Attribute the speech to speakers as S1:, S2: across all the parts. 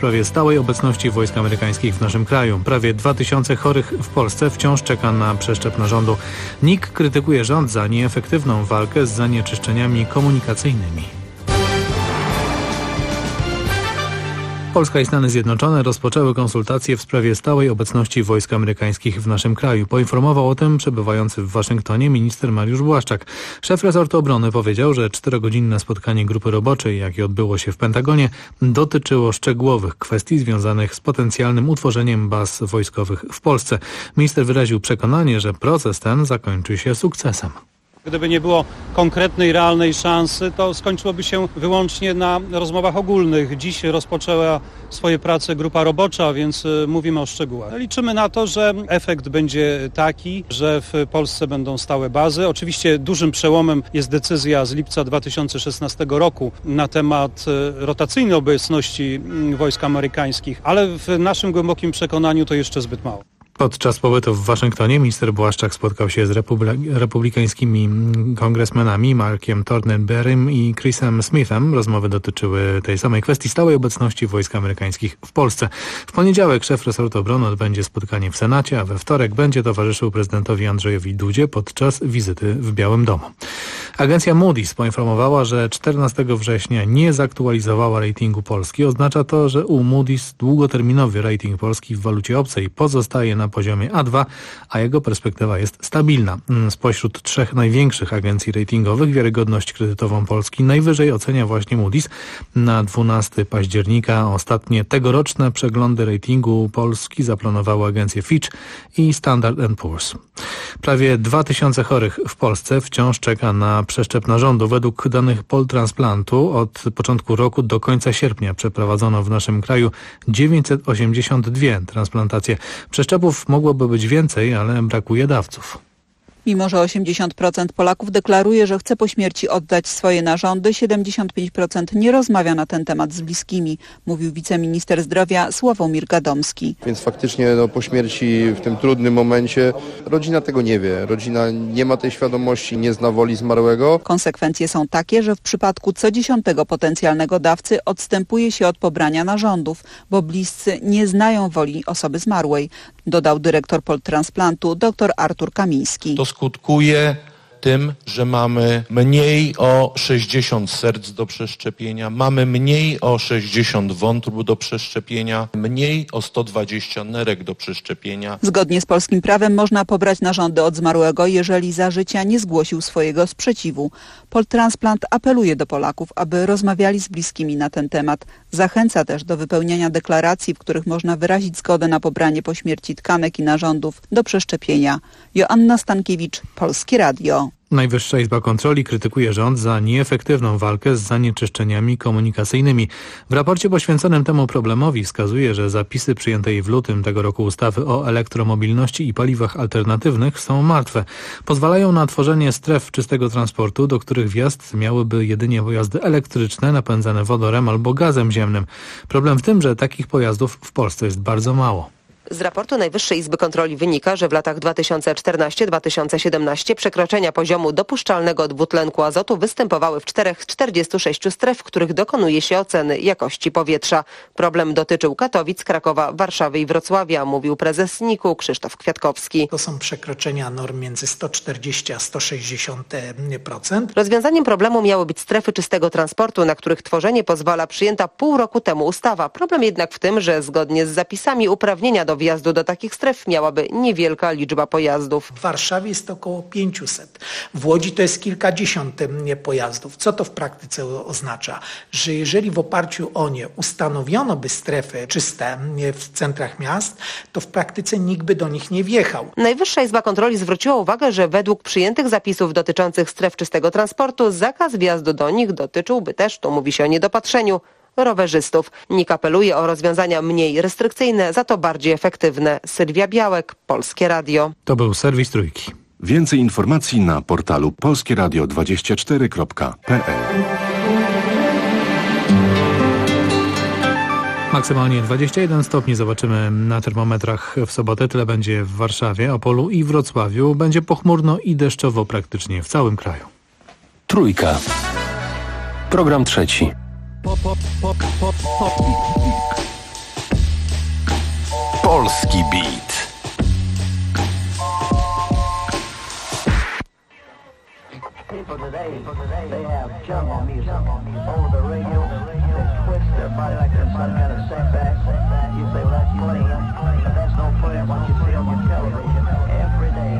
S1: sprawie stałej obecności wojsk amerykańskich w naszym kraju. Prawie 2000 chorych w Polsce wciąż czeka na przeszczep narządu. NIK krytykuje rząd za nieefektywną walkę z zanieczyszczeniami komunikacyjnymi. Polska i Stany Zjednoczone rozpoczęły konsultacje w sprawie stałej obecności wojsk amerykańskich w naszym kraju. Poinformował o tym przebywający w Waszyngtonie minister Mariusz Błaszczak. Szef resortu obrony powiedział, że 4-godzinne spotkanie grupy roboczej, jakie odbyło się w Pentagonie, dotyczyło szczegółowych kwestii związanych z potencjalnym utworzeniem baz wojskowych w Polsce. Minister wyraził przekonanie, że proces ten zakończy się sukcesem.
S2: Gdyby nie było konkretnej, realnej szansy, to skończyłoby się wyłącznie na rozmowach ogólnych. Dziś rozpoczęła swoje prace grupa robocza, więc mówimy o szczegółach. Liczymy na to, że efekt będzie taki, że w Polsce będą stałe bazy. Oczywiście dużym przełomem jest decyzja z lipca 2016 roku na temat rotacyjnej obecności wojsk amerykańskich, ale w naszym głębokim przekonaniu to jeszcze zbyt mało.
S1: Podczas pobytu w Waszyngtonie minister Błaszczak spotkał się z republikańskimi kongresmenami Markiem Thornberrym i Chrisem Smithem. Rozmowy dotyczyły tej samej kwestii stałej obecności wojsk amerykańskich w Polsce. W poniedziałek szef resortu obrony odbędzie spotkanie w Senacie, a we wtorek będzie towarzyszył prezydentowi Andrzejowi Dudzie podczas wizyty w Białym Domu. Agencja Moody's poinformowała, że 14 września nie zaktualizowała ratingu Polski. Oznacza to, że u Moody's długoterminowy rating Polski w walucie obcej pozostaje na poziomie A2, a jego perspektywa jest stabilna. Spośród 3 największych agencji ratingowych wiarygodność kredytową Polski najwyżej ocenia właśnie Moody's. Na 12 października ostatnie tegoroczne przeglądy ratingu Polski zaplanowały agencje Fitch i Standard & Poor's. Prawie 2000 chorych w Polsce wciąż czeka na przeszczep narządu. Według danych Poltransplantu od początku roku do końca sierpnia przeprowadzono w naszym kraju 982 transplantacje. Przeszczepów mogłoby być więcej, ale brakuje dawców.
S3: Mimo że 80% Polaków deklaruje, że chce po śmierci oddać swoje narządy, 75% nie rozmawia na ten temat z bliskimi, mówił wiceminister zdrowia Sławomir Gadomski.
S4: Więc faktycznie po śmierci w tym trudnym momencie rodzina tego nie wie. Rodzina nie ma tej świadomości, nie zna woli zmarłego.
S3: Konsekwencje są takie, że w przypadku co 10 potencjalnego dawcy odstępuje się od pobrania narządów, bo bliscy nie znają woli osoby zmarłej, dodał dyrektor Poltransplantu dr Artur Kamiński.
S5: To skutkuje tym, że mamy mniej o 60 serc do przeszczepienia, mamy mniej o 60 wątrób do przeszczepienia, mniej o 120 nerek do przeszczepienia.
S3: Zgodnie z polskim prawem można pobrać narządy od zmarłego, jeżeli za życia nie zgłosił swojego sprzeciwu. Poltransplant apeluje do Polaków, aby rozmawiali z bliskimi na ten temat. Zachęca też do wypełniania deklaracji, w których można wyrazić zgodę na pobranie po śmierci tkanek i narządów do przeszczepienia. Joanna Stankiewicz, Polskie Radio.
S1: Najwyższa Izba Kontroli krytykuje rząd za nieefektywną walkę z zanieczyszczeniami komunikacyjnymi. W raporcie poświęconym temu problemowi wskazuje, że zapisy przyjętej w lutym tego roku ustawy o elektromobilności i paliwach alternatywnych są martwe. Pozwalają na tworzenie stref czystego transportu, do których wjazd miałyby jedynie pojazdy elektryczne napędzane wodorem albo gazem ziemnym. Problem w tym, że takich pojazdów w Polsce jest bardzo mało.
S6: Z raportu Najwyższej Izby Kontroli wynika, że w latach 2014-2017 przekroczenia poziomu dopuszczalnego dwutlenku azotu występowały w 46 stref, w których dokonuje się oceny jakości powietrza. Problem dotyczył Katowic, Krakowa, Warszawy i Wrocławia, mówił prezes NIK-u Krzysztof Kwiatkowski.
S7: To są przekroczenia norm między 140 a 160%.
S6: Rozwiązaniem problemu miały być strefy czystego transportu, na których tworzenie pozwala przyjęta pół roku temu ustawa. Problem jednak w tym, że zgodnie z zapisami uprawnienia do wjazdu do takich stref miałaby niewielka liczba pojazdów.
S7: W Warszawie jest około 500. W Łodzi to jest kilkadziesiąt pojazdów. Co to w praktyce oznacza? Że jeżeli w oparciu o nie ustanowiono by strefy czyste w centrach miast, to w praktyce nikt by do nich nie wjechał.
S6: Najwyższa Izba Kontroli zwróciła uwagę, że według przyjętych zapisów dotyczących stref czystego transportu zakaz wjazdu do nich dotyczyłby też, tu mówi się o niedopatrzeniu, rowerzystów. NIK apeluje o rozwiązania mniej restrykcyjne, za to bardziej efektywne. Sylwia Białek, Polskie Radio.
S1: To był serwis Trójki.
S8: Więcej informacji na portalu polskieradio24.pl.
S1: Maksymalnie 21 stopni zobaczymy na termometrach w sobotę. Tyle będzie w Warszawie, Opolu i Wrocławiu. Będzie pochmurno i deszczowo praktycznie w całym kraju.
S9: Trójka. Program trzeci.
S8: Polski Beat.
S9: People today, they have jungle music over the radio. They twist their body like there's some kind of setback. You say, well, that's playing, but that's no play what you see on your television every day.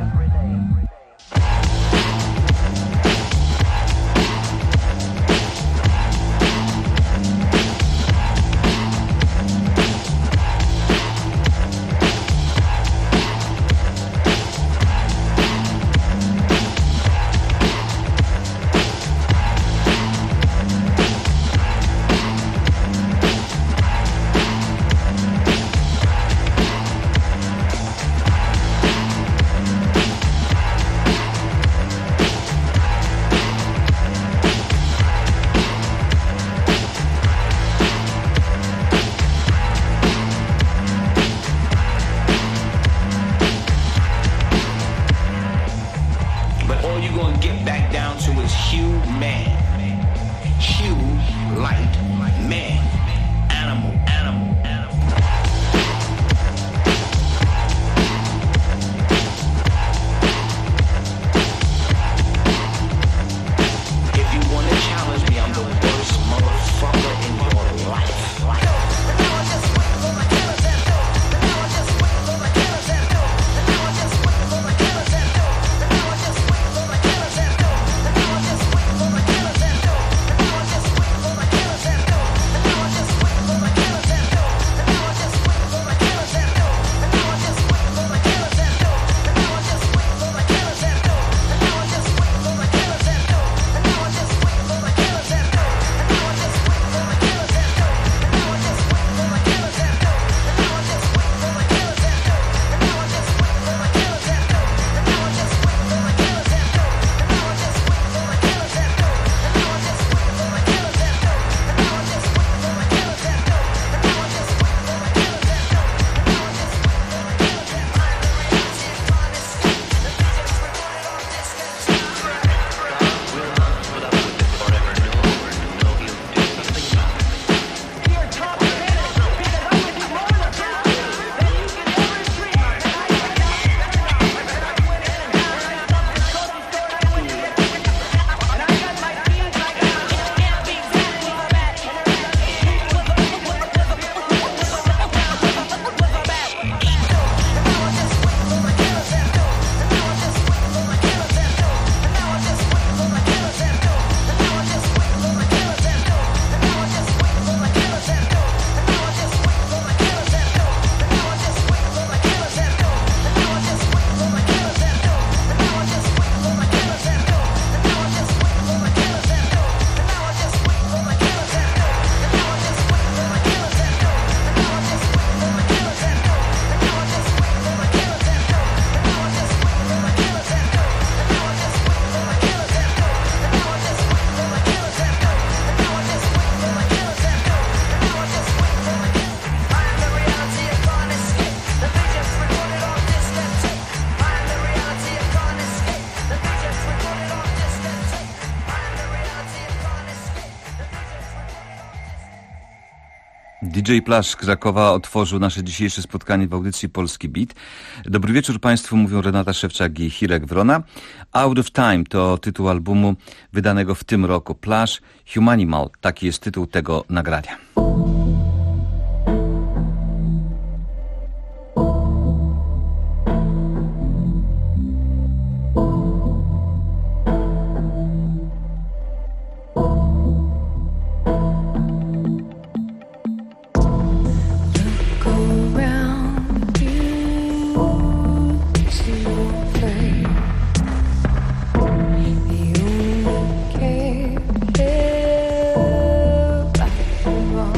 S10: DJ Plasz z Krakowa otworzył nasze dzisiejsze spotkanie w audycji Polski Beat. Dobry wieczór Państwu, mówią Renata Szewczak i Hirek Wrona. Out of Time to tytuł albumu wydanego w tym roku. Plasz Humanimal, taki jest tytuł tego nagrania.
S11: Wrong.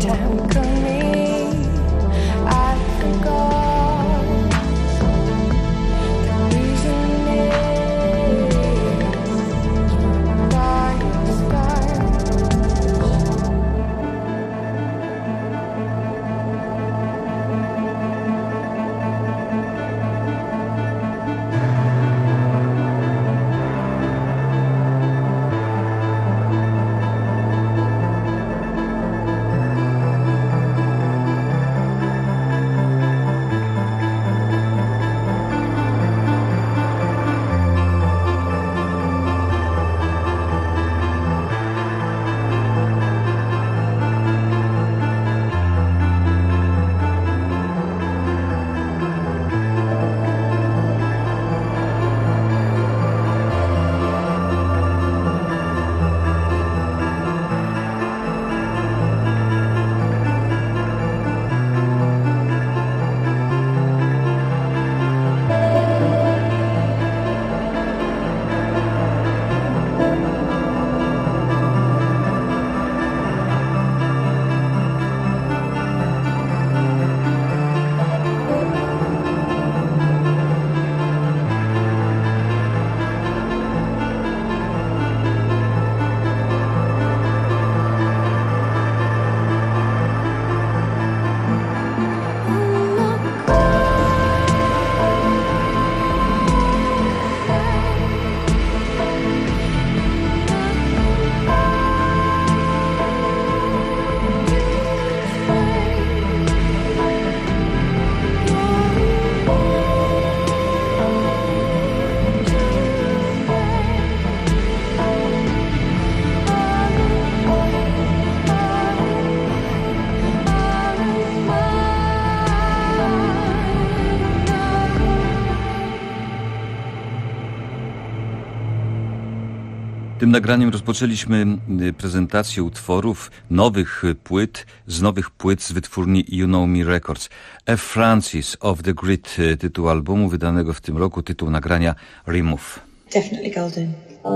S11: time we could meet, I forgot the reason is by your side.
S10: Tym nagraniem rozpoczęliśmy prezentację utworów z nowych płyt z wytwórni You Know Me Records. F. Francis, Off the Grid, tytuł albumu wydanego w tym roku, tytuł nagrania Remove.
S12: Definitely golden.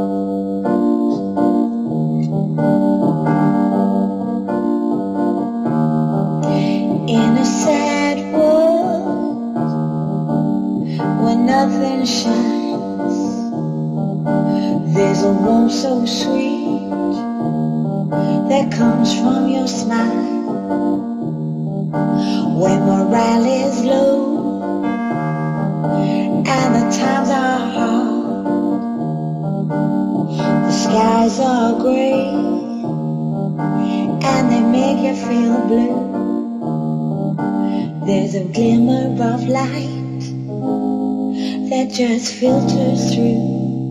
S12: In a sad world where nothing shines, there's a warmth so sweet that comes from your smile. When morale is low and the times are hard, the skies are gray and they make you feel blue. There's a glimmer of light that just filters through.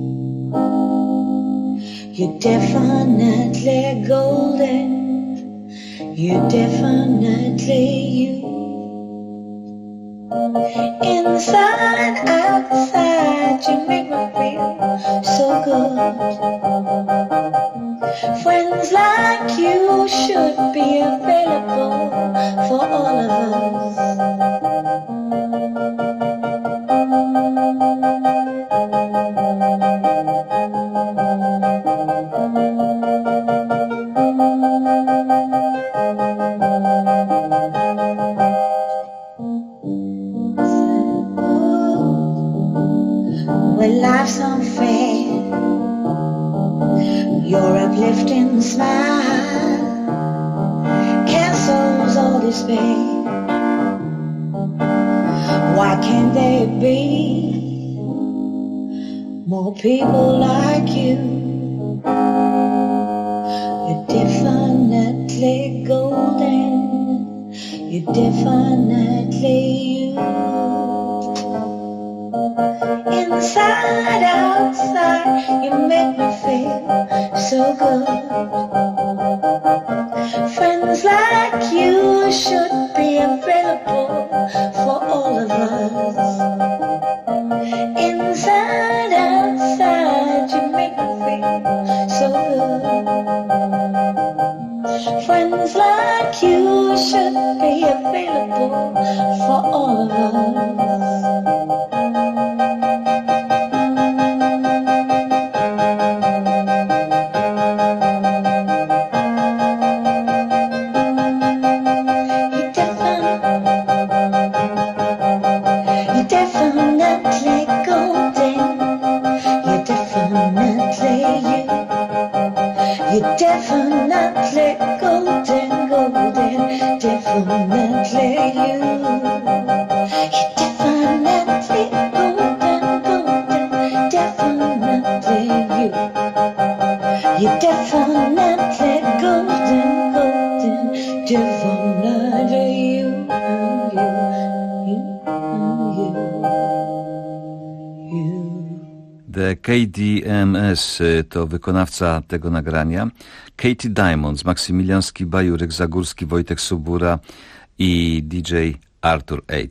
S12: You're definitely golden. You're definitely you. Inside, outside, you make me feel so good. Friends like you should be available for all of us. When life's unfair, your uplifting smile cancels all despair. Why can't there be more people like you? You're definitely golden. You're definitely you. Inside, outside, you make me feel so good. Friends like you should be available for all of us. Inside, outside, you make me feel so good. Friends like you should be available for all of us. You're definitely golden, golden, definitely you,
S10: The KDMS to wykonawca tego nagrania. Katie Diamonds, Maksymilianski, Bajurek, Zagórski, Wojtek Subura i DJ Arthur 8.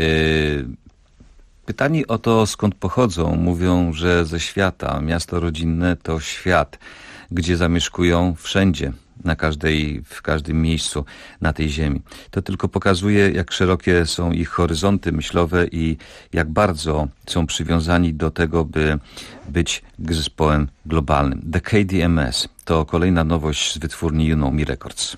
S10: Pytani o to, skąd pochodzą, mówią, że ze świata. Miasto rodzinne to świat, gdzie zamieszkują wszędzie, w każdym miejscu na tej ziemi. To tylko pokazuje, jak szerokie są ich horyzonty myślowe i jak bardzo są przywiązani do tego, by być zespołem globalnym. The KDMS to kolejna nowość z wytwórni You Know Me Records.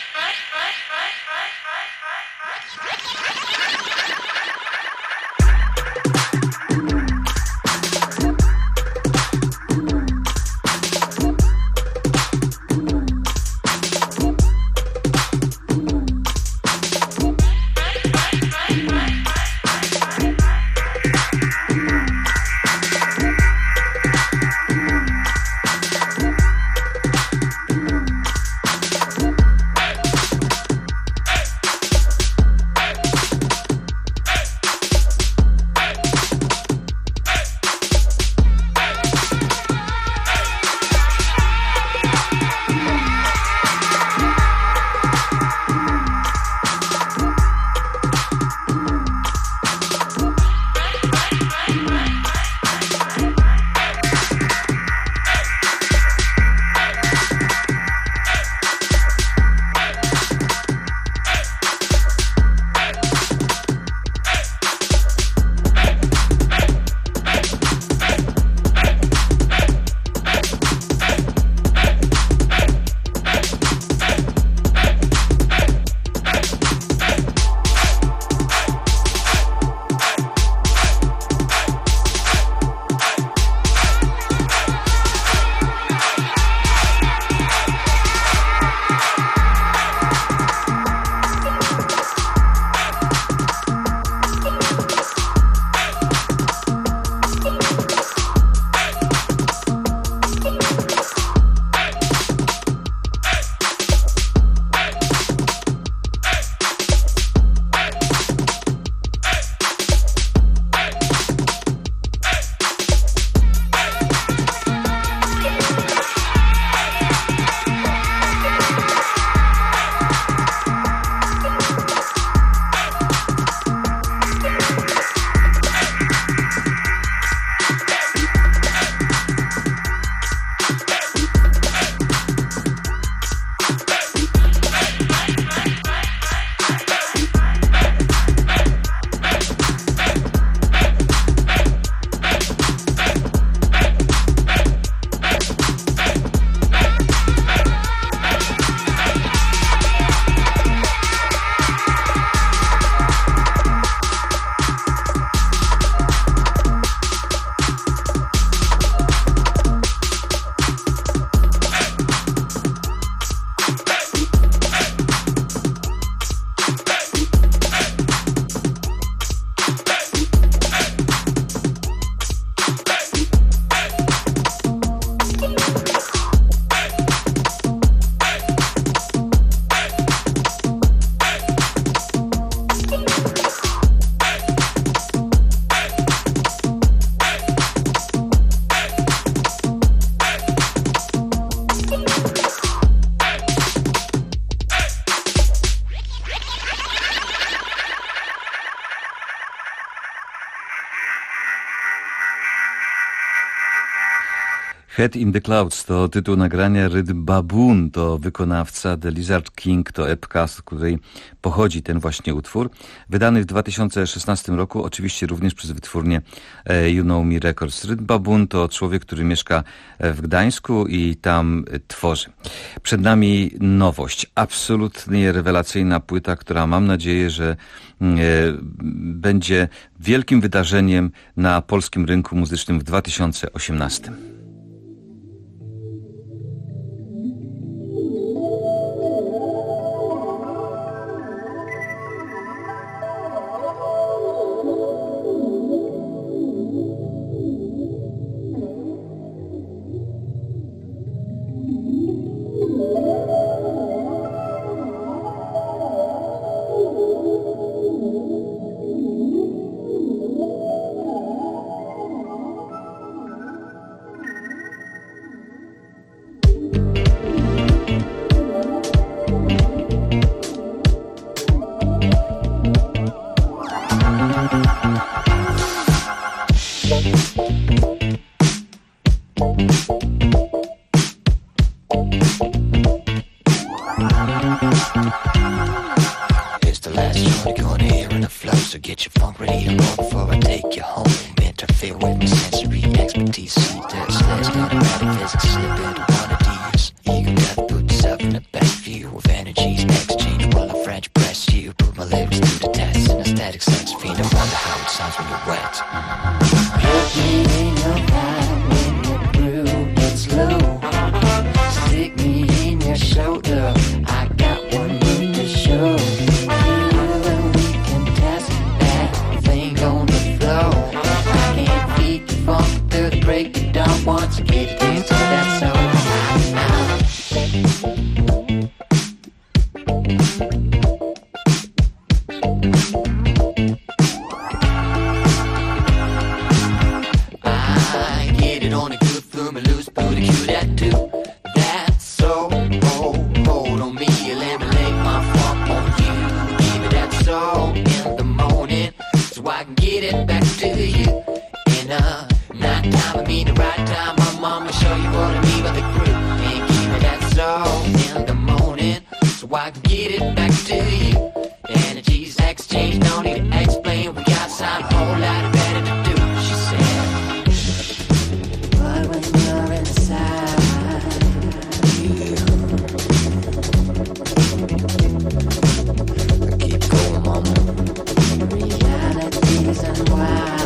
S10: Head in the Clouds to tytuł nagrania, rytm Baboon to wykonawca, The Lizard King to epka, z której pochodzi ten właśnie utwór. Wydany w 2016 roku, oczywiście również przez wytwórnię You Know Me Records. Rytm Baboon to człowiek, który mieszka w Gdańsku i tam tworzy. Przed nami nowość, absolutnie rewelacyjna płyta, która mam nadzieję, że będzie wielkim wydarzeniem na polskim rynku muzycznym w 2018.
S13: last joint you're gonna hear in the flow. So get your funk ready to roll before I take you home. Interfere with my sensory expertise. See this, let's go to metaphysics. Slip into one of these. Ego death, put yourself in the best view of energies. Exchange while I French press you. Put my lyrics to the test in a static sex fiend. I wonder how it sounds when you're wet.
S14: Put me in your hand when you groove it slow. Stick me in your shoulder. I got one move to show. And we can test that thing on the floor. I can't beat the funk through the break it down once. Get a taste of that soul.
S13: I get it on a good film and loose booty cue that do. That's so hold on me, eliminate my funk on you. Give me that soul in the morning, so I can get it back to you. In a night time, I mean the right time. My mama show you what I mean by the crew. And give me that soul in the morning, so I can get it back to you. Energies exchange, no need to explain. We got something a whole lot better to do. She said.
S14: But when you're inside,
S13: Keep going, mama.
S14: realities unwind.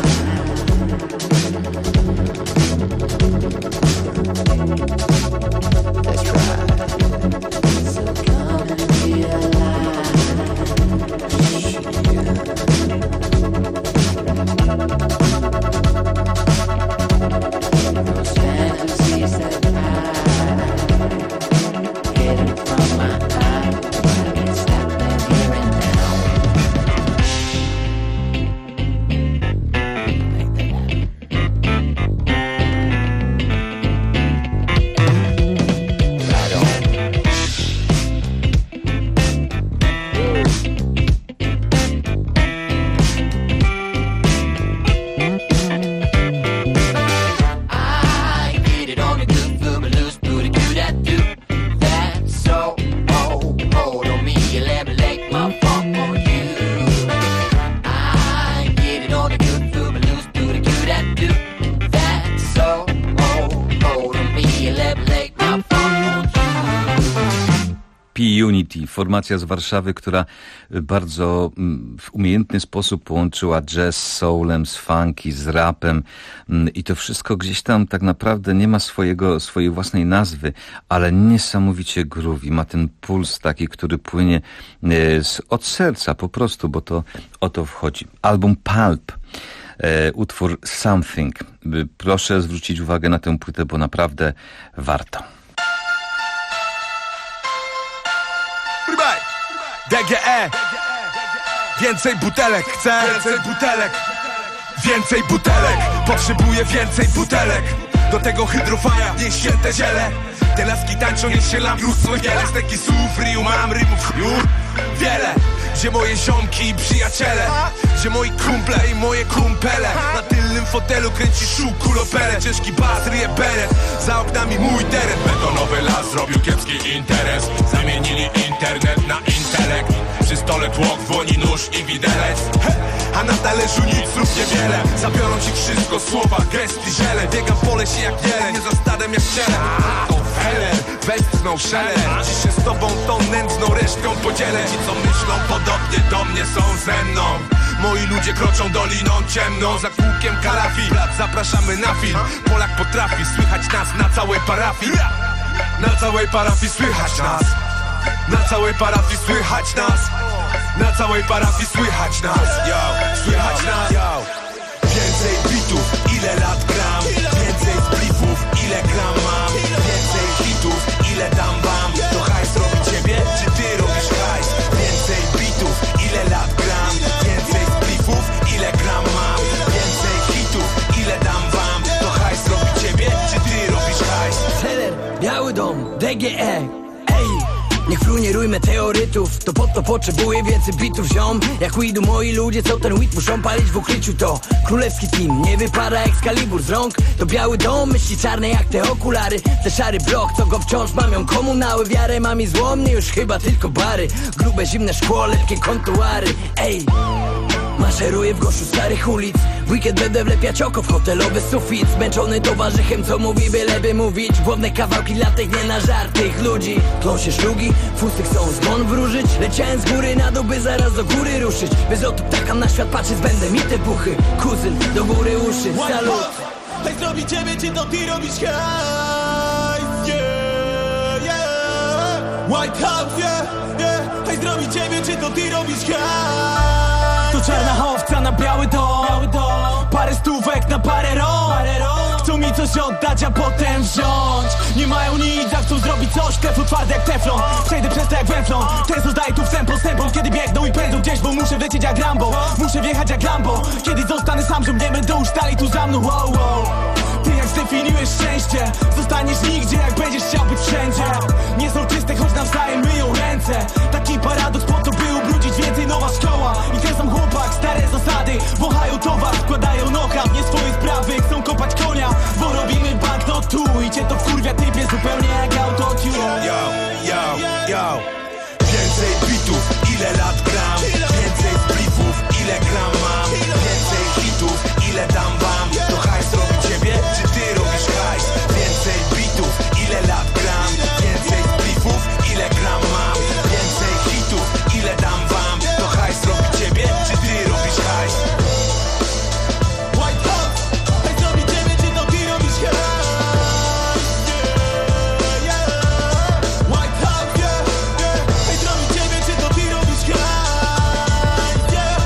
S13: That's right.
S14: So come and realize. Those fantasies that hide, hidden from my eye, I can't stop them here and now.
S13: Right on. I get it on a good film and loose booty cue that do. That's so hold on me, eliminate my funk on you. I get it on a good film and loose booty cue that do. That's so hold on me, eliminate my funk on you.
S10: P-Unity, formacja z Warszawy, która bardzo w umiejętny sposób połączyła jazz z soulem, z funky, z rapem i to wszystko gdzieś tam tak naprawdę nie ma swojej własnej nazwy, ale niesamowicie groovy. Ma ten puls taki, który płynie od serca po prostu, bo to o to wchodzi. Album Pulp. Utwór Something. Proszę zwrócić uwagę na tę płytę, bo naprawdę warto.
S15: DGE. Więcej butelek chcę. Więcej butelek. Więcej butelek. Potrzebuję więcej butelek. Do tego hydrofaja, niech święte ziele. Te laski tańczą, niech się lam mnóstwo wiele. Z takich słów ryju mam rymów wiele. Gdzie moje ziomki i przyjaciele, gdzie moi kumple i moje kumpele. Na tylnym fotelu kręci kulopele. Ciężki bas, ryje beret. Za oknami mój teren. Betonowy las zrobił kiepski interes. Zamienili internet na intelekt. Przy stole tłok, dłoni, nóż i widelec. A na talerzu nic lub niewiele. Zabiorą ci wszystko, słowa, gesty, ziele. Biegam po lesie jak jeleń, nie za stadem jak cielem. To feller, westchnął szeler. Dziś się z tobą tą nędzną resztką podzielę. Ci co myślą podobnie do mnie są ze mną. Moi ludzie kroczą doliną ciemną. Za kółkiem kalafii, zapraszamy na film. Polak potrafi słychać nas na całej parafii. Na całej parafii słychać nas. Na całej parafii słychać nas. Na całej parafii słychać nas. Yo, słychać nas. Yo. Więcej bitów, ile lat gram. Więcej spliffów, ile gram mam. Więcej hitów, ile dam wam. To hajs robi ciebie, czy ty robisz hajs? Więcej bitów, ile lat gram. Więcej spliffów, ile gram mam. Więcej hitów, ile dam wam. To hajs robi ciebie, czy ty robisz hajs?
S16: Seller, Biały Dom, DGE. Ej, niech frunie ignoruj meteorytów. To po to potrzebuję więcej bitów, ziom. Jak ujdą moi ludzie, co ten weed muszą palić w ukryciu. To królewski team, nie wypada Excalibur z rąk. To biały dom, myśli czarne jak te okulary. Te szary blok, to go wciąż mamią komunały. Wiarę mam i złomnie, już chyba tylko bary. Grube zimne szkło, lepkie kontuary. Ej, maszeruję w goszu starych ulic. W weekend będę wlepiać oko w hotelowy sufit. Zmęczony towarzychem, co mówi, byleby mówić. Głodne kawałki dla tych nie na żart tych ludzi. Tlą się szlugi, fusy chcą zgon wróżyć. Leciałem z góry na dół, by zaraz do góry ruszyć. Bez lotu ptaka na świat patrzeć, będę mi te buchy. Kuzyn, do góry uszy, salut.
S17: Hej, zrobi ciebie, czy to ty robisz hajs? Yeah, yeah. White House, yeah, yeah. Hej, zrobi ciebie, czy to ty robisz hajs?
S18: To czarna owca na biały dom. Parę stówek na parę rąk. Chcą mi coś oddać, a potem wziąć. Nie mają nic, a chcą zrobić coś. Teflon twardy jak teflon. Przejdę przez to jak węflon. Ten daje tu wstęp postępom. Kiedy biegną i pędzą gdzieś, bo muszę wlecieć jak Rambo. Muszę wjechać jak Lambo. Kiedy zostanę sam, że nie będą już stali tu za mną. Wow, wow. Ty jak zdefiniujesz szczęście, zostaniesz nigdzie, jak będziesz chciał być wszędzie. Nie są czyste, choć nawzajem myją ręce. Taki paradoks, po to by ubrudzić więcej. Nowa szkoła i ten sam chłopak. Stare zasady, wąchają towar, składają knockout. Nie swoje sprawy, chcą kopać konia, bo robimy banknot tu. I cię to wkurwia, typie, zupełnie jak autotune.
S15: Yo, yo, yo. Więcej bitów, ile lat gram. Więcej spliffów, ile gram mam. Więcej hitów, ile dam wam. To hajs robi ciebie, czy ty robisz hajs? Więcej bitów, ile lat gram. Więcej spliffów, ile gram mam. Więcej hitów, ile dam wam. To hajs robi ciebie, czy ty robisz hajs?
S17: White House, hej, zrobi ciebie, czy to ty robisz hajs? Yeah, yeah. White House, yeah, yeah. Hej, zrobi ciebie, czy to ty robisz hajs? Yeah.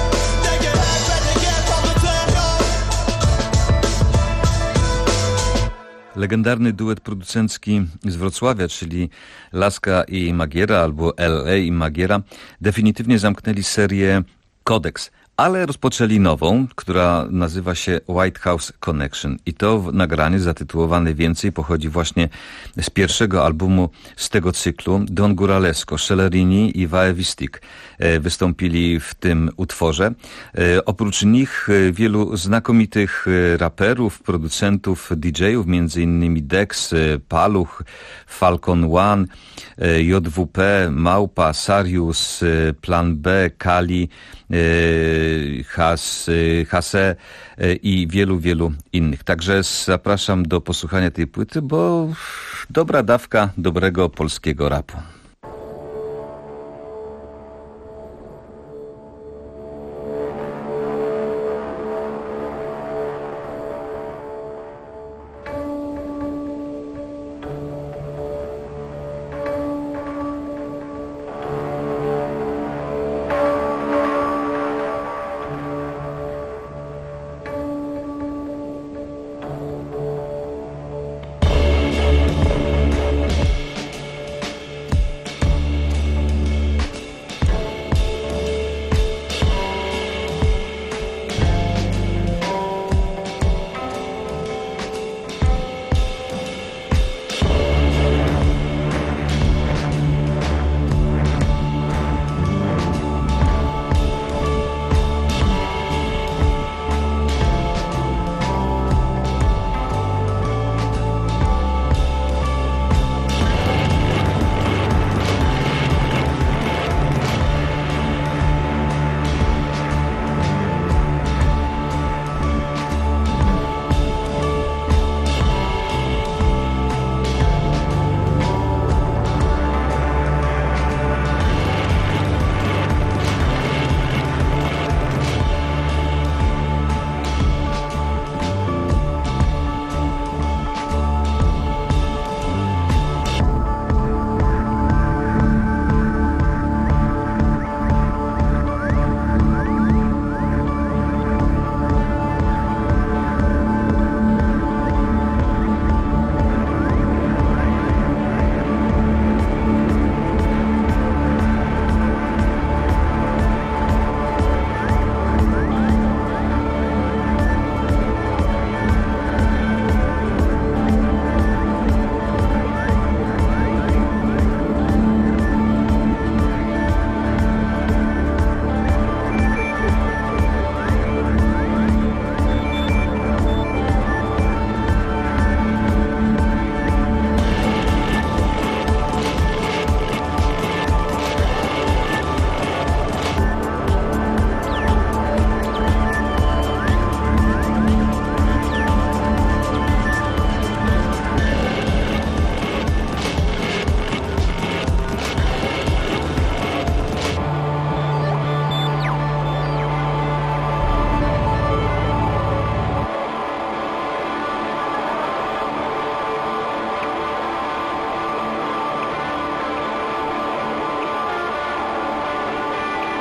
S10: Legendarny duet producencki z Wrocławia, czyli Laska i Magiera albo LA i Magiera, definitywnie zamknęli serię Kodeks, ale rozpoczęli nową, która nazywa się White House Connection. I to nagranie zatytułowane Więcej pochodzi właśnie z pierwszego albumu z tego cyklu. Don Guralesco, Cellerini i Vaevistik wystąpili w tym utworze. Oprócz nich wielu znakomitych raperów, producentów, DJ-ów, między innymi Dex, Paluch, Falcon One, JWP, Małpa, Sarius, Plan B, Kali, Hase i wielu innych. Także zapraszam do posłuchania tej płyty, bo dobra dawka dobrego polskiego rapu.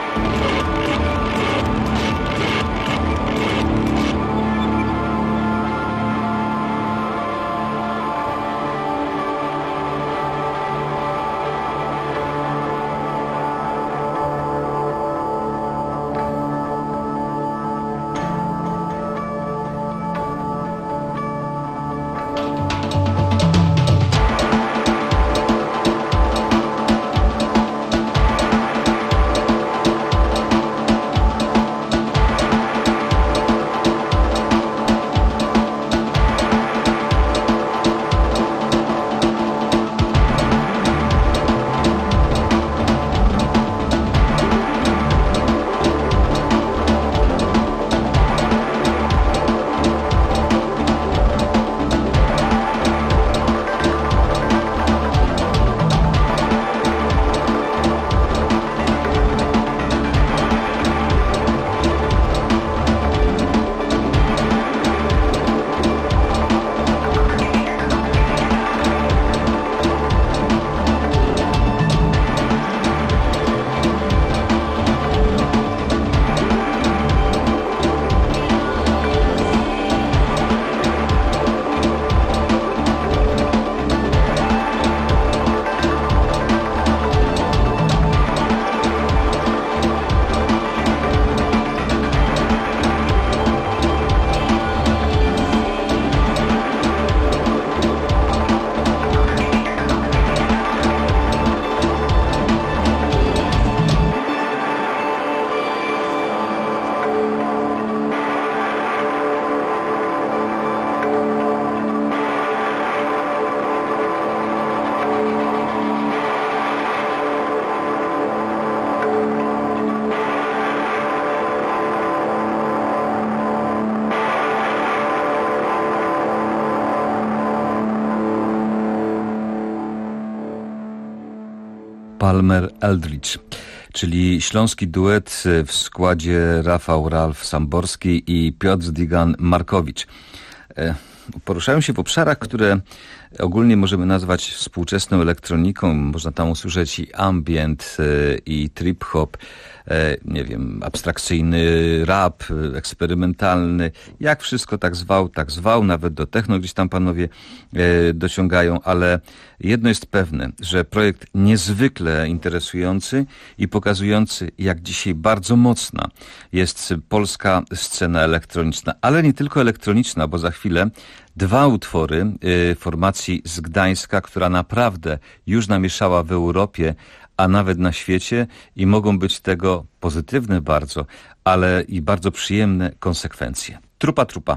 S10: Palmer Eldridge, czyli śląski duet w składzie Rafał Ralf Samborski i Piotr Zdigan-Markowicz. Poruszają się w obszarach, które ogólnie możemy nazwać współczesną elektroniką. Można tam usłyszeć i ambient, i trip-hop, nie wiem, abstrakcyjny rap, eksperymentalny. Jak wszystko tak zwał, nawet do techno gdzieś tam panowie dociągają, ale jedno jest pewne, że projekt niezwykle interesujący i pokazujący, jak dzisiaj bardzo mocna jest polska scena elektroniczna, ale nie tylko elektroniczna, bo za chwilę dwa utwory formacji z Gdańska, która naprawdę już namieszała w Europie, a nawet na świecie i mogą być tego pozytywne bardzo, ale i bardzo przyjemne konsekwencje. Trupa, trupa.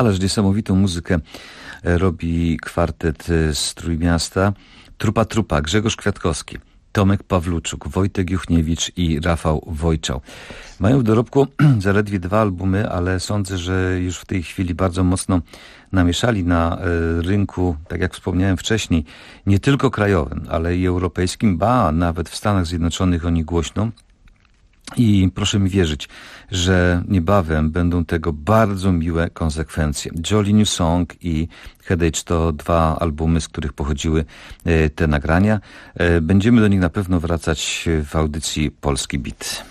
S10: ależ niesamowitą muzykę robi kwartet z Trójmiasta. Trupa Trupa, Grzegorz Kwiatkowski, Tomek Pawluczuk, Wojtek Juchniewicz i Rafał Wojczał. Mają w dorobku zaledwie 2 albumy, ale sądzę, że już w tej chwili bardzo mocno namieszali na rynku, tak jak wspomniałem wcześniej, nie tylko krajowym, ale i europejskim, ba, nawet w Stanach Zjednoczonych oni głośno. I proszę mi wierzyć, że niebawem będą tego bardzo miłe konsekwencje. Jolly New Song i Headache to 2 albumy, z których pochodziły te nagrania. Będziemy do nich na pewno wracać w audycji Polski Beat.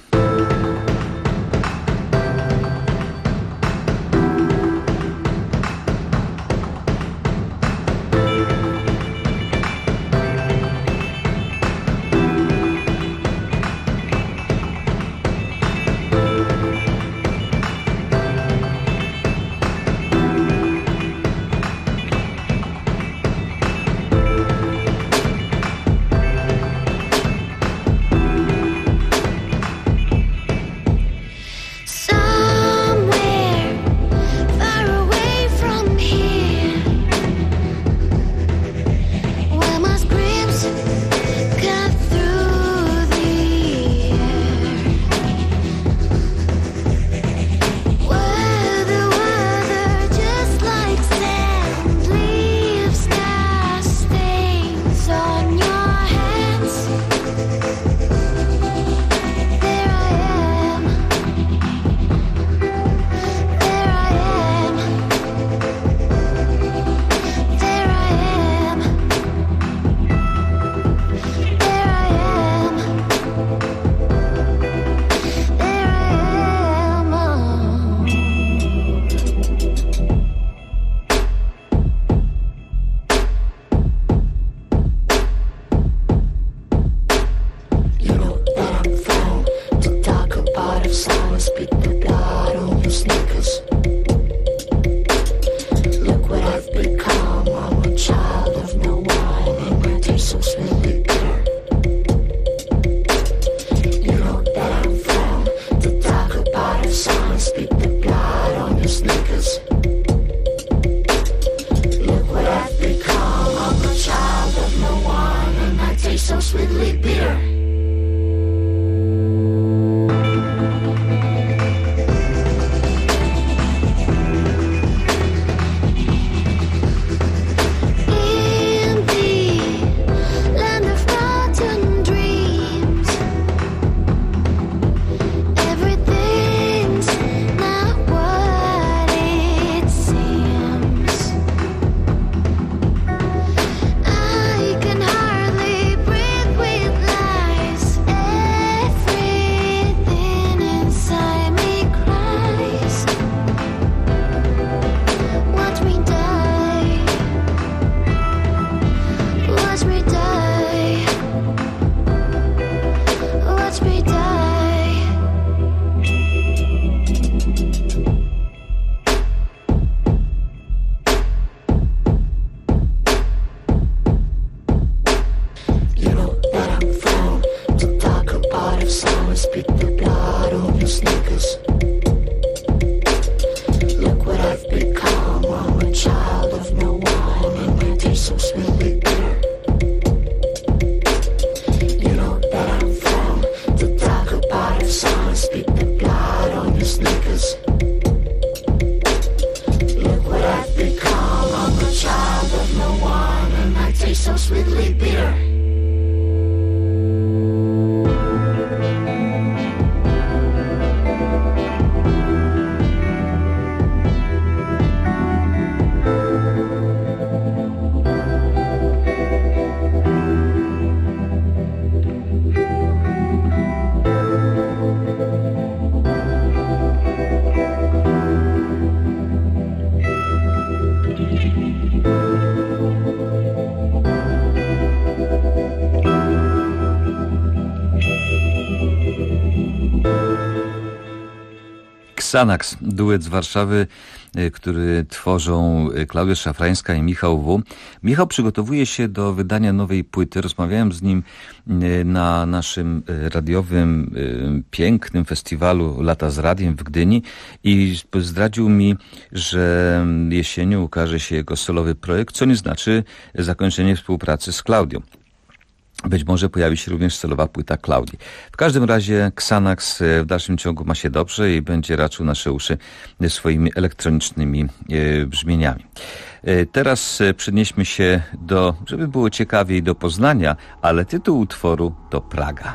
S10: Xanax, duet z Warszawy, który tworzą Klaudia Szafrańska i Michał W. Michał przygotowuje się do wydania nowej płyty. Rozmawiałem z nim na naszym radiowym, pięknym festiwalu Lata z Radiem w Gdyni i zdradził mi, że jesienią ukaże się jego solowy projekt, co nie znaczy zakończenie współpracy z Klaudią. Być może pojawi się również solowa płyta Klaudii. W każdym razie Xanax w dalszym ciągu ma się dobrze i będzie raczył nasze uszy swoimi elektronicznymi brzmieniami. Teraz przenieśmy się żeby było ciekawiej, do Poznania, ale tytuł utworu to Praga.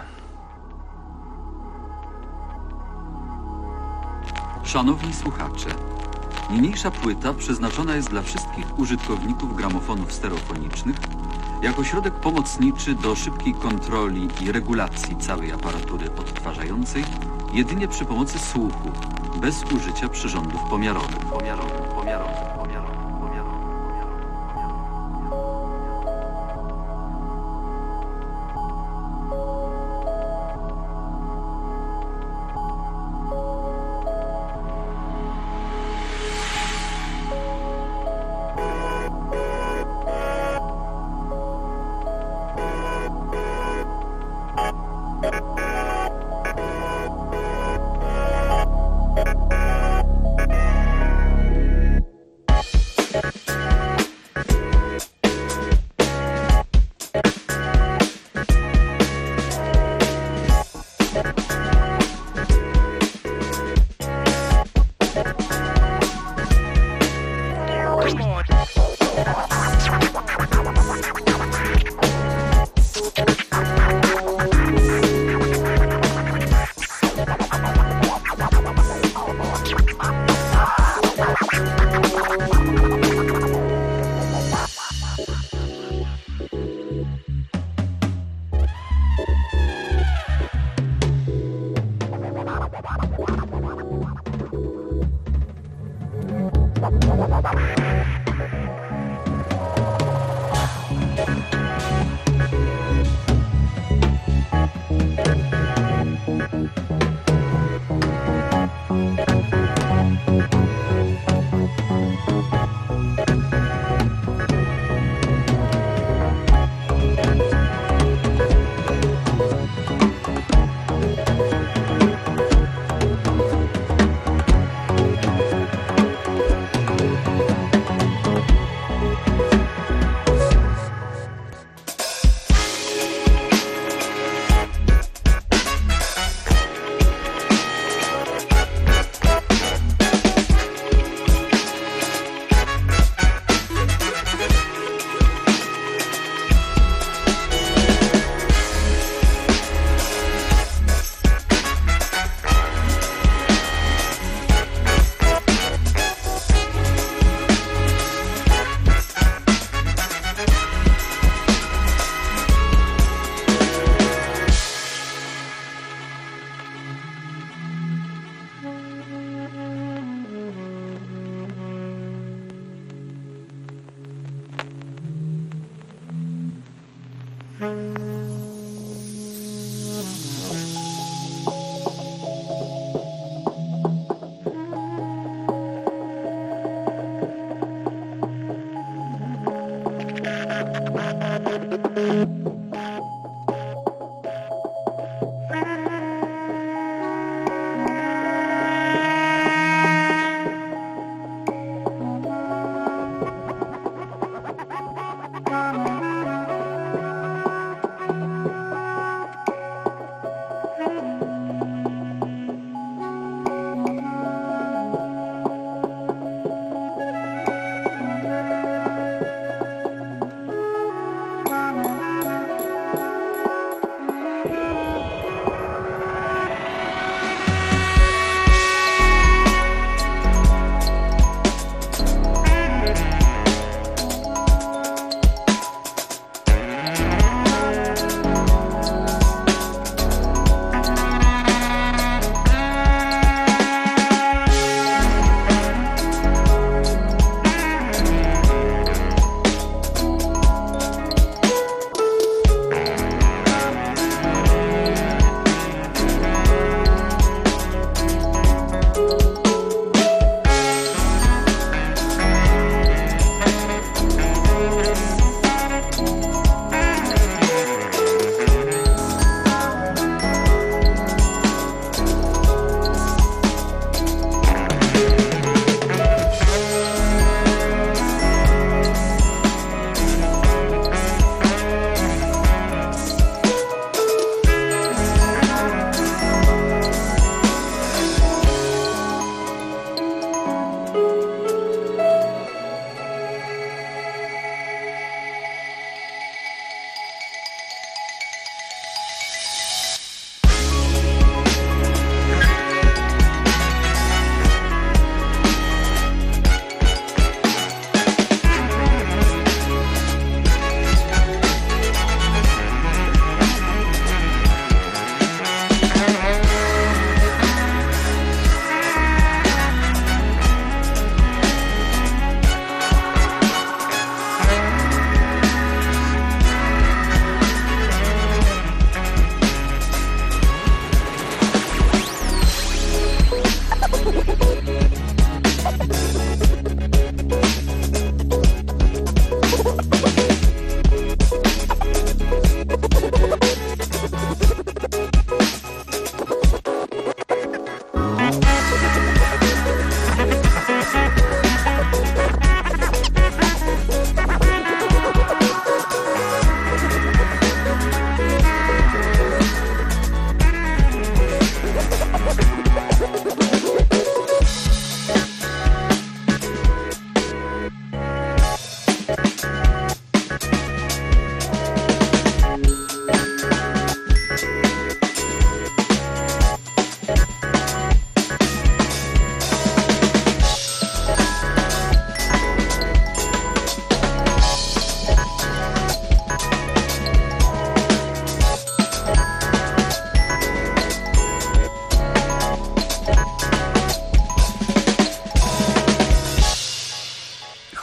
S19: Szanowni słuchacze, niniejsza płyta przeznaczona jest dla wszystkich użytkowników gramofonów stereofonicznych jako środek pomocniczy do szybkiej kontroli i regulacji całej aparatury odtwarzającej jedynie przy pomocy słuchu, bez użycia przyrządów pomiarowych.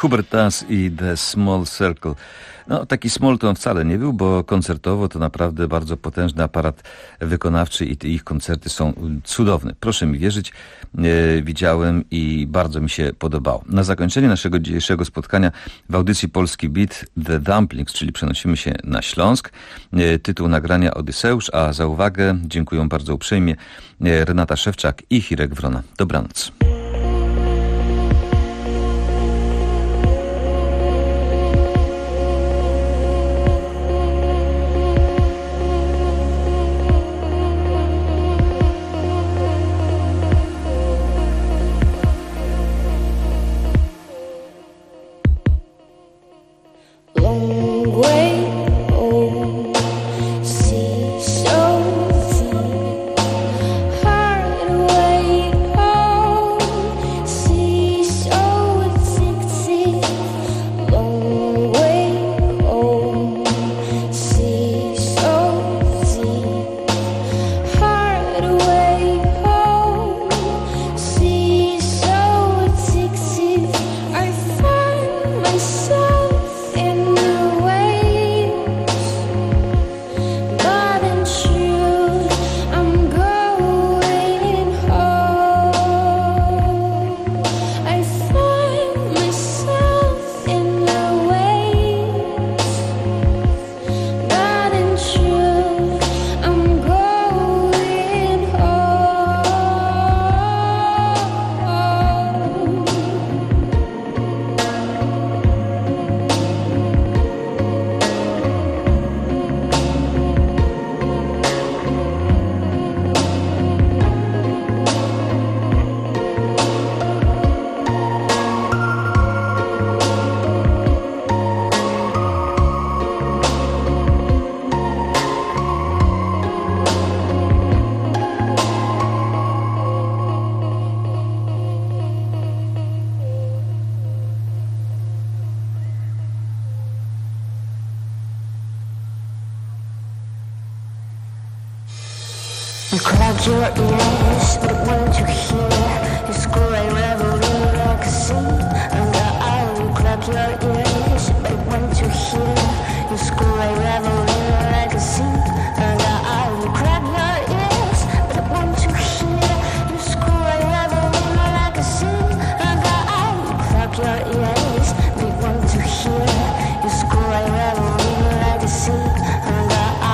S10: Hubert Tass i The Small Circle. No, taki small to on wcale nie był, bo koncertowo to naprawdę bardzo potężny aparat wykonawczy i te ich koncerty są cudowne. Proszę mi wierzyć, widziałem i bardzo mi się podobało. Na zakończenie naszego dzisiejszego spotkania w audycji Polski Beat The Dumplings, czyli przenosimy się na Śląsk. Tytuł nagrania Odyseusz, a za uwagę dziękuję bardzo uprzejmie Renata Szewczak i Hirek Wrona. Dobranoc.
S12: Long way home, sea so deep, hard way home, sea so addicted. Long way home, sea so deep, hard way home, sea so addicted. I find myself in the waves, but in truth, I'm going home. I find myself in the waves, but in truth, I'm going home. You cracked your ears, but weren't you here? You school a reverie like a sea. And you cracked your ears, but weren't you here? You school a reverie like a sea. And you cracked your ears, but weren't you here? You school a reverie like a sea. And you cracked your ears, but weren't you here? You school a reverie like a sea. And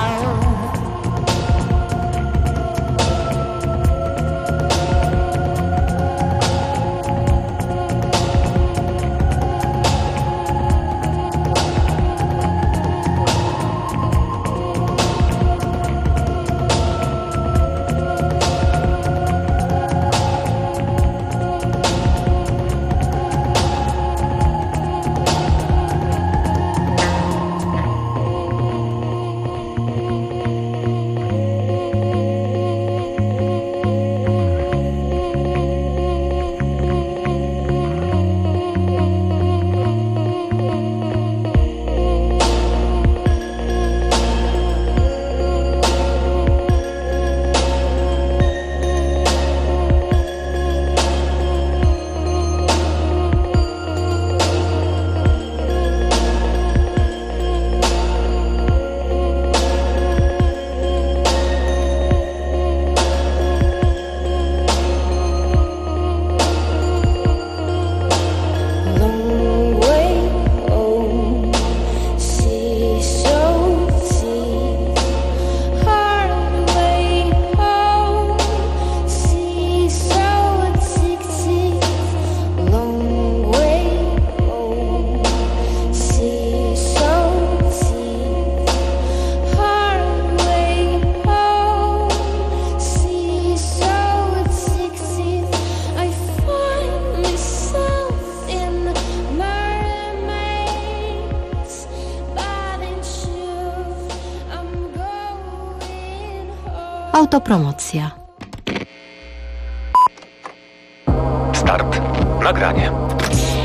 S20: Autopromocja.
S21: Start. Nagranie.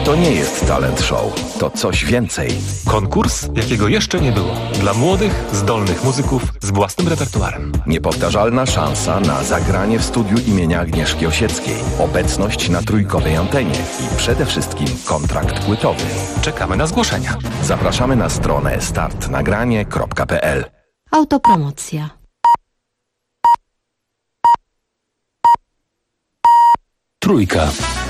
S8: To nie jest talent show, to coś więcej.
S20: Konkurs, jakiego jeszcze nie było. Dla młodych, zdolnych muzyków z własnym repertuarem.
S8: Niepowtarzalna szansa na zagranie w studiu imienia Agnieszki Osieckiej. Obecność na trójkowej antenie i przede wszystkim kontrakt płytowy.
S20: Czekamy na zgłoszenia.
S8: Zapraszamy na stronę startnagranie.pl.
S21: Autopromocja.
S20: Trójka.